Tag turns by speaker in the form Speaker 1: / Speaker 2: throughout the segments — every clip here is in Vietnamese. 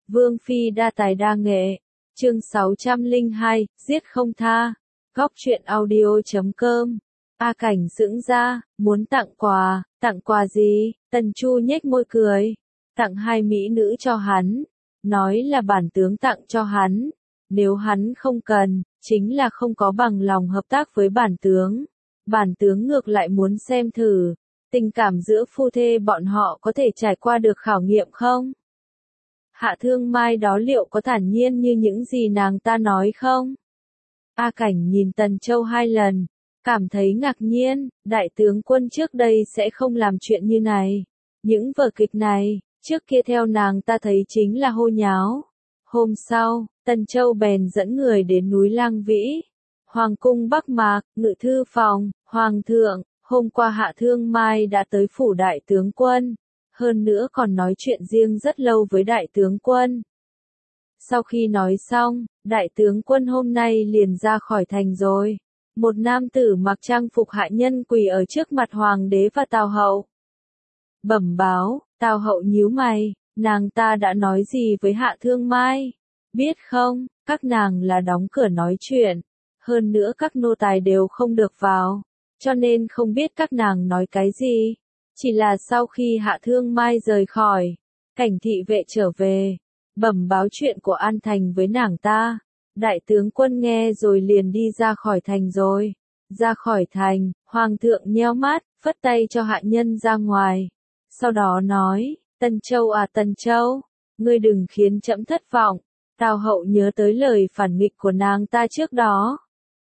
Speaker 1: Vương phi đa tài đa nghệ. Chương 602, giết không tha. Góc truyện audio.com. A Cảnh sững ra, muốn tặng quà gì? Tần Chu nhếch môi cười, tặng hai mỹ nữ cho hắn, nói là bản tướng tặng cho hắn, nếu hắn không cần, chính là không có bằng lòng hợp tác với bản tướng ngược lại muốn xem thử, tình cảm giữa phu thê bọn họ có thể trải qua được khảo nghiệm không? Hạ Thương Mai đó liệu có thản nhiên như những gì nàng ta nói không? A Cảnh nhìn Tần Châu hai lần, cảm thấy ngạc nhiên, đại tướng quân trước đây sẽ không làm chuyện như này. Những vở kịch này, trước kia theo nàng ta thấy chính là hô nháo. Hôm sau, Tần Châu bèn dẫn người đến núi Lang Vĩ, Hoàng cung Bắc Mạc, ngự thư phòng, Hoàng thượng, hôm qua Hạ Thương Mai đã tới phủ đại tướng quân, hơn nữa còn nói chuyện riêng rất lâu với đại tướng quân. Sau khi nói xong, đại tướng quân hôm nay liền ra khỏi thành rồi. Một nam tử mặc trang phục hạ nhân quỳ ở trước mặt hoàng đế và Tào Hậu. Bẩm báo, Tào Hậu nhíu mày, nàng ta đã nói gì với Hạ Thương Mai? Biết không, các nàng là đóng cửa nói chuyện, hơn nữa các nô tài đều không được vào, cho nên không biết các nàng nói cái gì. Chỉ là sau khi Hạ Thương Mai rời khỏi, cảnh thị vệ trở về, bẩm báo chuyện của An Thành với nàng ta. Đại tướng quân nghe rồi liền đi ra khỏi thành rồi. Ra khỏi thành, hoàng thượng nheo mắt, phất tay cho hạ nhân ra ngoài. Sau đó nói, Tần Châu à Tần Châu, ngươi đừng khiến trẫm thất vọng. Tào Hậu nhớ tới lời phản nghịch của nàng ta trước đó.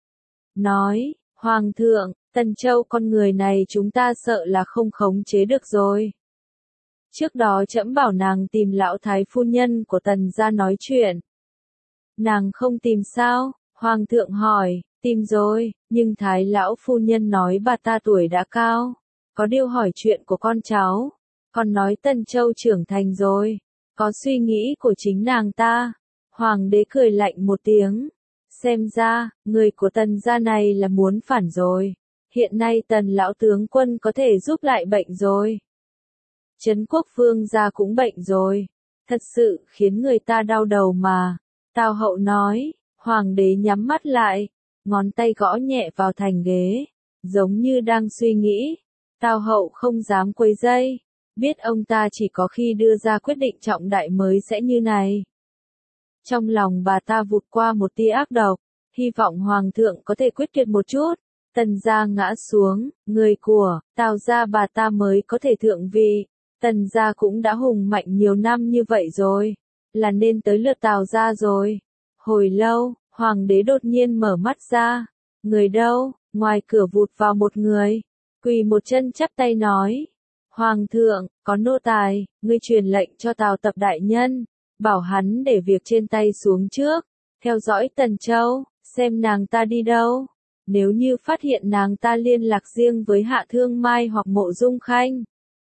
Speaker 1: Nói, hoàng thượng, Tần Châu con người này chúng ta sợ là không khống chế được rồi. Trước đó trẫm bảo nàng tìm lão thái phu nhân của Tần gia nói chuyện. Nàng không tìm sao? Hoàng thượng hỏi, tìm rồi, nhưng thái lão phu nhân nói bà ta tuổi đã cao, có điều hỏi chuyện của con cháu, còn nói Tần Châu trưởng thành rồi, có suy nghĩ của chính nàng ta. Hoàng đế cười lạnh một tiếng, xem ra, người của Tần gia này là muốn phản rồi, hiện nay Tần lão tướng quân có thể giúp lại bệnh rồi. Trấn Quốc Vương gia cũng bệnh rồi, thật sự khiến người ta đau đầu mà. Tào Hậu nói, hoàng đế nhắm mắt lại, ngón tay gõ nhẹ vào thành ghế, giống như đang suy nghĩ. Tào Hậu không dám quấy rầy, biết ông ta chỉ có khi đưa ra quyết định trọng đại mới sẽ như này. Trong lòng bà ta vụt qua một tia ác độc, hy vọng hoàng thượng có thể quyết tuyệt một chút. Tần gia ngã xuống, người của Tào gia bà ta mới có thể thượng vị. Tần gia cũng đã hùng mạnh nhiều năm như vậy rồi, là nên tới lượt Tào gia rồi. Hồi lâu, hoàng đế đột nhiên mở mắt ra. Người đâu? Ngoài cửa vụt vào một người, quỳ một chân chắp tay nói. Hoàng thượng, có nô tài, ngươi truyền lệnh cho Tào tập đại nhân, bảo hắn để việc trên tay xuống trước, theo dõi Tần Châu, xem nàng ta đi đâu. Nếu như phát hiện nàng ta liên lạc riêng với Hạ Thương Mai hoặc Mộ Dung Khanh.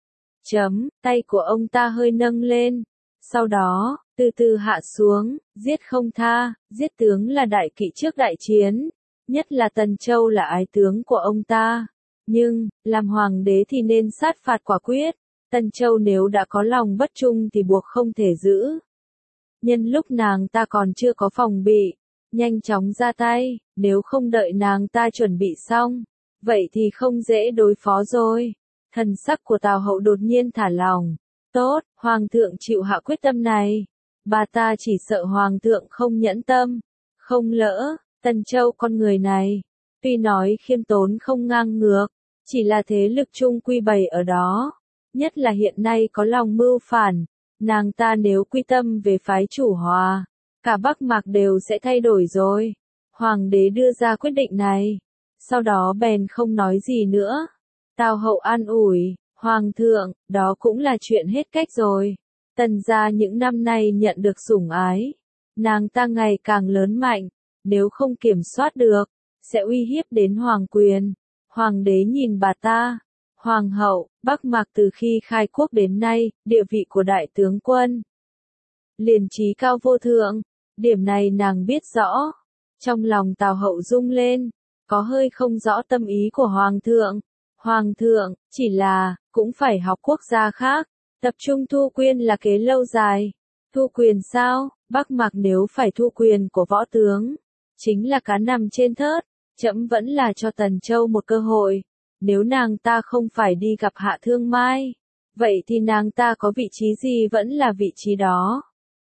Speaker 1: Tay của ông ta hơi nâng lên, sau đó, từ từ hạ xuống, giết không tha, giết tướng là đại kỵ trước đại chiến, nhất là Tần Châu là ái tướng của ông ta. Nhưng, làm hoàng đế thì nên sát phạt quả quyết, Tần Châu nếu đã có lòng bất trung thì buộc không thể giữ. Nhân lúc nàng ta còn chưa có phòng bị, nhanh chóng ra tay, nếu không đợi nàng ta chuẩn bị xong, vậy thì không dễ đối phó rồi. Thần sắc của Tào Hậu đột nhiên thả lỏng. Tốt, hoàng thượng chịu hạ quyết tâm này. Bà ta chỉ sợ hoàng thượng không nhẫn tâm, không lỡ. Tần Châu con người này, tuy nói khiêm tốn không ngang ngược, chỉ là thế lực chung quy bày ở đó. Nhất là hiện nay có lòng mưu phản, nàng ta nếu quy tâm về phái chủ hòa, cả Bắc Mạc đều sẽ thay đổi rồi. Hoàng đế đưa ra quyết định này, sau đó bèn không nói gì nữa. Tào Hậu an ủi, hoàng thượng, đó cũng là chuyện hết cách rồi. Tần gia những năm nay nhận được sủng ái, nàng ta ngày càng lớn mạnh, nếu không kiểm soát được, sẽ uy hiếp đến hoàng quyền. Hoàng đế nhìn bà ta, hoàng hậu, Bắc Mạc từ khi khai quốc đến nay, địa vị của đại tướng quân liền trí cao vô thượng, điểm này nàng biết rõ. Trong lòng Tào Hậu rung lên, có hơi không rõ tâm ý của hoàng thượng. Hoàng thượng, chỉ là, cũng phải học quốc gia khác, tập trung thu quyên là kế lâu dài. Thu quyền sao? Bắc Mạc nếu phải thu quyền của võ tướng, chính là cá nằm trên thớt, trẫm vẫn là cho Tần Châu một cơ hội. Nếu nàng ta không phải đi gặp Hạ Thương Mai, vậy thì nàng ta có vị trí gì vẫn là vị trí đó.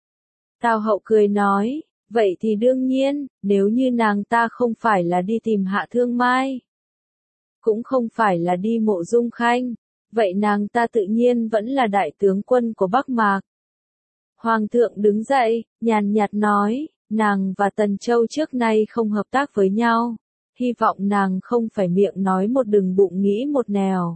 Speaker 1: Tào Hậu cười nói, vậy thì đương nhiên, nếu như nàng ta không phải là đi tìm Hạ Thương Mai, cũng không phải là đi Mộ Dung Khanh, vậy nàng ta tự nhiên vẫn là đại tướng quân của Bắc Mạc. Hoàng thượng đứng dậy, nhàn nhạt nói, nàng và Tần Châu trước nay không hợp tác với nhau, hy vọng nàng không phải miệng nói một đừng bụng nghĩ một nẻo.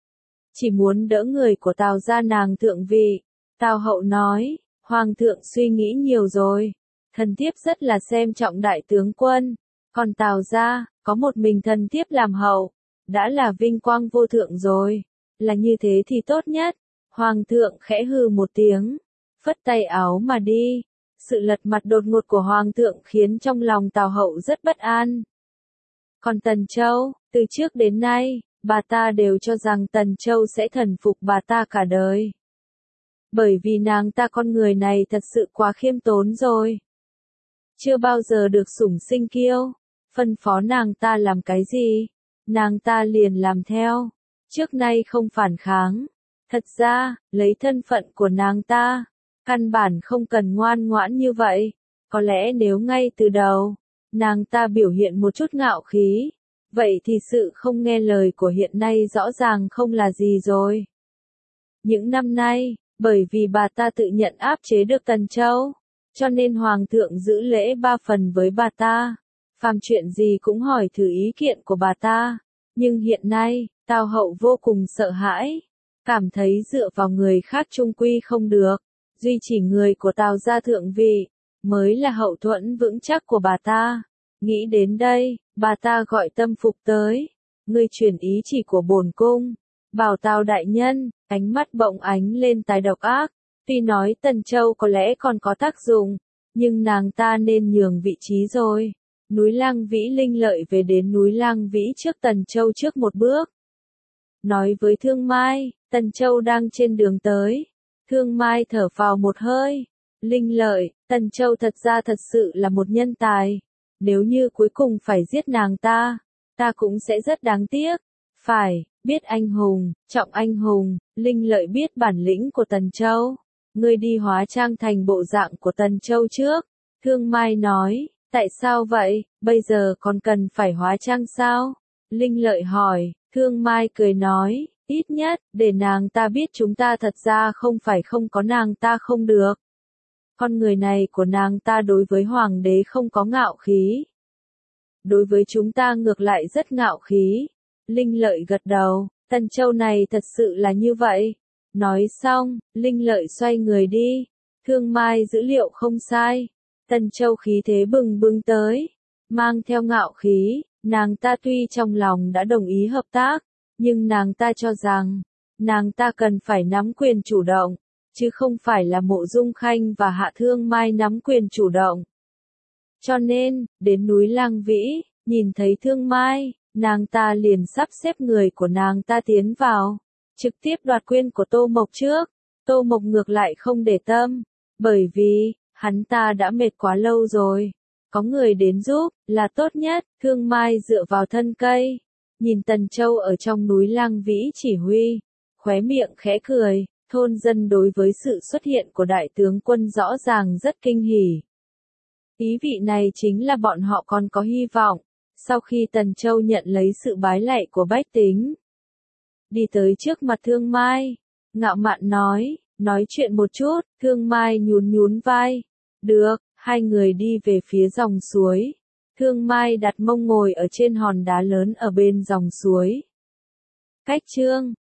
Speaker 1: Chỉ muốn đỡ người của Tào gia nàng thượng vị. Tào Hậu nói, Hoàng thượng suy nghĩ nhiều rồi, thần thiếp rất là xem trọng đại tướng quân, còn Tào gia, có một mình thần thiếp làm hậu, đã là vinh quang vô thượng rồi, là như thế thì tốt nhất. Hoàng thượng khẽ hừ một tiếng, phất tay áo mà đi. Sự lật mặt đột ngột của Hoàng thượng khiến trong lòng Tào Hậu rất bất an. Còn Tần Châu, từ trước đến nay, bà ta đều cho rằng Tần Châu sẽ thần phục bà ta cả đời. Bởi vì nàng ta con người này thật sự quá khiêm tốn rồi. Chưa bao giờ được sủng sinh kiêu, phân phó nàng ta làm cái gì, nàng ta liền làm theo, trước nay không phản kháng. Thật ra, lấy thân phận của nàng ta, căn bản không cần ngoan ngoãn như vậy, có lẽ nếu ngay từ đầu, nàng ta biểu hiện một chút ngạo khí, vậy thì sự không nghe lời của hiện nay rõ ràng không là gì rồi. Những năm nay, bởi vì bà ta tự nhận áp chế được Tần Châu, cho nên Hoàng thượng giữ lễ 3 phần với bà ta, phàm chuyện gì cũng hỏi thử ý kiện của bà ta, nhưng hiện nay, Tào Hậu vô cùng sợ hãi, cảm thấy dựa vào người khác chung quy không được, duy chỉ người của Tào gia thượng vị, mới là hậu thuẫn vững chắc của bà ta. Nghĩ đến đây, bà ta gọi Tâm Phục tới, ngươi truyền ý chỉ của bổn cung, bảo Tào đại nhân, ánh mắt bỗng ánh lên tài độc ác, tuy nói Tần Châu có lẽ còn có tác dụng, nhưng nàng ta nên nhường vị trí rồi. Núi Lang Vĩ Linh Lợi về đến núi Lang Vĩ trước Tần Châu trước một bước. Nói với Thương Mai, Tần Châu đang trên đường tới. Thương Mai thở vào một hơi. Linh Lợi, Tần Châu thật ra thật sự là một nhân tài. Nếu như cuối cùng phải giết nàng ta cũng sẽ rất đáng tiếc. Phải, biết anh hùng, trọng anh hùng, Linh Lợi biết bản lĩnh của Tần Châu. Ngươi đi hóa trang thành bộ dạng của Tần Châu trước. Thương Mai nói, tại sao vậy, bây giờ còn cần phải hóa trang sao? Linh Lợi hỏi, Thương Mai cười nói, ít nhất, để nàng ta biết chúng ta thật ra không phải không có nàng ta không được. Con người này của nàng ta đối với hoàng đế không có ngạo khí. Đối với chúng ta ngược lại rất ngạo khí. Linh Lợi gật đầu, Tần Châu này thật sự là như vậy. Nói xong, Linh Lợi xoay người đi. Thương Mai dữ liệu không sai. Tần Châu khí thế bừng bừng tới, mang theo ngạo khí, nàng ta tuy trong lòng đã đồng ý hợp tác, nhưng nàng ta cho rằng, nàng ta cần phải nắm quyền chủ động, chứ không phải là Mộ Dung Khanh và Hạ Thương Mai nắm quyền chủ động. Cho nên, đến núi Lang Vĩ, nhìn thấy Thương Mai, nàng ta liền sắp xếp người của nàng ta tiến vào, trực tiếp đoạt quyền của Tô Mộc trước. Tô Mộc ngược lại không để tâm, bởi vì hắn ta đã mệt quá lâu rồi, có người đến giúp, là tốt nhất. Thương Mai dựa vào thân cây, nhìn Tần Châu ở trong núi Lang Vĩ chỉ huy, khóe miệng khẽ cười, thôn dân đối với sự xuất hiện của đại tướng quân rõ ràng rất kinh hỉ. Ý vị này chính là bọn họ còn có hy vọng, sau khi Tần Châu nhận lấy sự bái lạy của bách tính. Đi tới trước mặt Thương Mai, ngạo mạn nói chuyện một chút. Thương Mai nhún nhún vai. Được, hai người đi về phía dòng suối. Thương Mai đặt mông ngồi ở trên hòn đá lớn ở bên dòng suối. Cách chương